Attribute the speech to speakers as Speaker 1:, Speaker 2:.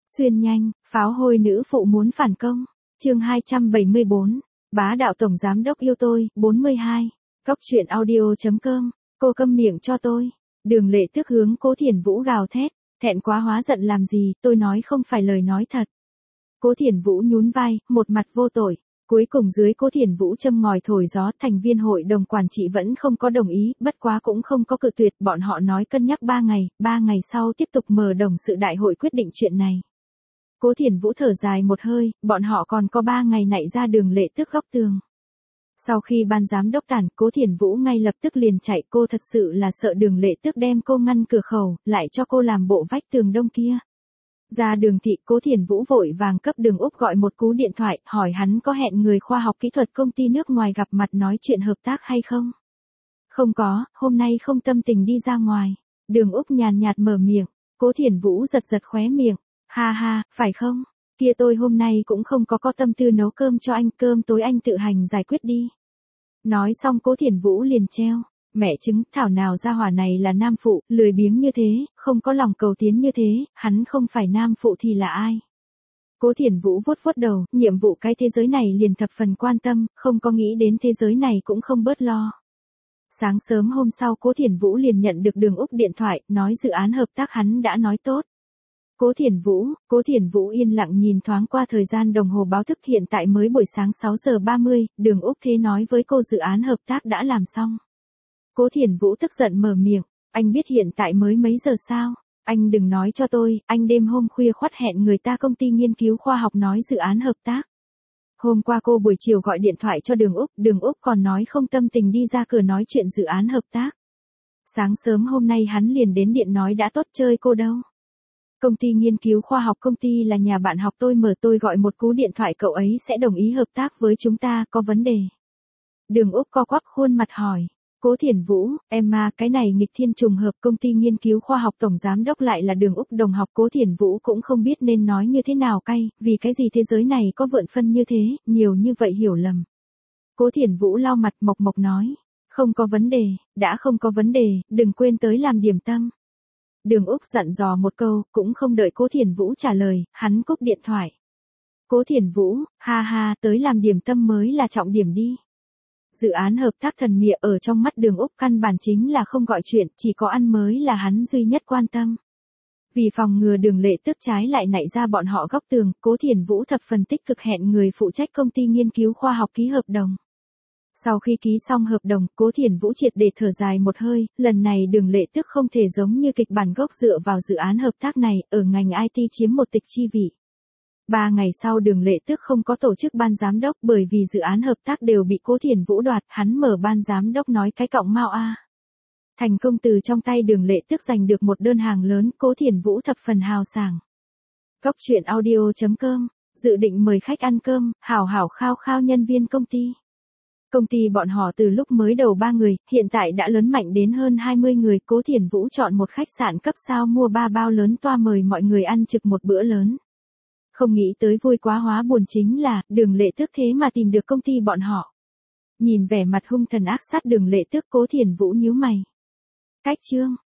Speaker 1: Xuyên nhanh, pháo hôi nữ phụ muốn phản công. Chương 274. Bá đạo tổng giám đốc yêu tôi, 42. Cóc truyện audio.com. Cô câm miệng cho tôi. Đường Lệ Tước hướng Cố Thiển Vũ gào thét, thẹn quá hóa giận làm gì, tôi nói không phải lời nói thật. Cố Thiển Vũ nhún vai, một mặt vô tội. Cuối cùng dưới Cố Thiển Vũ châm ngòi thổi gió, thành viên hội đồng quản trị vẫn không có đồng ý, bất quá cũng không có cự tuyệt, bọn họ nói cân nhắc 3 ngày sau tiếp tục mở đồng sự đại hội quyết định chuyện này. Cố Thiển Vũ thở dài một hơi, bọn họ còn có 3 ngày nạy ra Đường Lệ Tước góc tường. Sau khi ban giám đốc tản, Cố Thiển Vũ ngay lập tức liền chạy, cô thật sự là sợ Đường Lệ Tước đem cô ngăn cửa khẩu, lại cho cô làm bộ vách tường đông kia. Ra Đường thị, Cố Thiển Vũ vội vàng cấp Đường Úc gọi một cú điện thoại, hỏi hắn có hẹn người khoa học kỹ thuật công ty nước ngoài gặp mặt nói chuyện hợp tác hay không. Không có, hôm nay không tâm tình đi ra ngoài. Đường Úc nhàn nhạt mở miệng, Cố Thiển Vũ giật giật khóe miệng, ha ha, phải không? Kia tôi hôm nay cũng không có tâm tư nấu cơm cho anh, cơm tối anh tự hành giải quyết đi. Nói xong Cố Thiển Vũ liền treo, mẹ chứng, thảo nào gia hỏa này là nam phụ, lười biếng như thế, không có lòng cầu tiến như thế, hắn không phải nam phụ thì là ai? Cố Thiển Vũ vuốt vuốt đầu, nhiệm vụ cái thế giới này liền thập phần quan tâm, không có nghĩ đến thế giới này cũng không bớt lo. Sáng sớm hôm sau Cố Thiển Vũ liền nhận được Đường Úc điện thoại, nói dự án hợp tác hắn đã nói tốt. Cố Thiển Vũ yên lặng nhìn thoáng qua thời gian đồng hồ báo thức, hiện tại mới buổi sáng 6 giờ 30, Đường Úc thế nói với cô dự án hợp tác đã làm xong. Cố Thiển Vũ tức giận mở miệng, anh biết hiện tại mới mấy giờ sao? Anh đừng nói cho tôi, anh đêm hôm khuya khoắt hẹn người ta công ty nghiên cứu khoa học nói dự án hợp tác. Hôm qua cô buổi chiều gọi điện thoại cho Đường Úc còn nói không tâm tình đi ra cửa nói chuyện dự án hợp tác. Sáng sớm hôm nay hắn liền đến điện nói đã tốt, chơi cô đâu. Công ty nghiên cứu khoa học công ty là nhà bạn học tôi gọi một cú điện thoại cậu ấy sẽ đồng ý hợp tác với chúng ta, có vấn đề. Đường Úc co quắp khuôn mặt hỏi, Cố Thiển Vũ, em à, cái này nghịch thiên trùng hợp, công ty nghiên cứu khoa học tổng giám đốc lại là Đường Úc đồng học. Cố Thiển Vũ cũng không biết nên nói như thế nào cay, vì cái gì thế giới này có vượn phân như thế, nhiều như vậy hiểu lầm. Cố Thiển Vũ lau mặt mộc mộc nói, không có vấn đề, đã không có vấn đề, đừng quên tới làm điểm tâm. Đường Úc dặn dò một câu, cũng không đợi Cố Thiển Vũ trả lời, hắn cúp điện thoại. Cố Thiển Vũ, ha ha, tới làm điểm tâm mới là trọng điểm đi. Dự án hợp tác thần mịa ở trong mắt Đường Úc căn bản chính là không gọi chuyện, chỉ có ăn mới là hắn duy nhất quan tâm. Vì phòng ngừa Đường Lệ Tước trái lại nảy ra bọn họ góc tường, Cố Thiển Vũ thập phần tích cực hẹn người phụ trách công ty nghiên cứu khoa học ký hợp đồng. Sau khi ký xong hợp đồng, Cố Thiển Vũ triệt để thở dài một hơi, lần này Đường Lệ Tước không thể giống như kịch bản gốc dựa vào dự án hợp tác này, ở ngành IT chiếm một tịch chi vị. 3 ngày sau Đường Lệ Tước không có tổ chức ban giám đốc bởi vì dự án hợp tác đều bị Cố Thiển Vũ đoạt, hắn mở ban giám đốc nói cái cọng mao a. Thành công từ trong tay Đường Lệ Tước giành được một đơn hàng lớn, Cố Thiển Vũ thập phần hào sảng. Cóc truyện audio.com, dự định mời khách ăn cơm, hảo hảo khao khao nhân viên công ty. Công ty bọn họ từ lúc mới đầu 3 người, hiện tại đã lớn mạnh đến hơn 20 người, Cố Thiển Vũ chọn một khách sạn cấp sao mua 3 bao lớn toa mời mọi người ăn trực một bữa lớn. Không nghĩ tới vui quá hóa buồn chính là, Đường Lệ Tước thế mà tìm được công ty bọn họ. Nhìn vẻ mặt hung thần ác sát Đường Lệ Tước, Cố Thiển Vũ nhíu mày. Cách chương.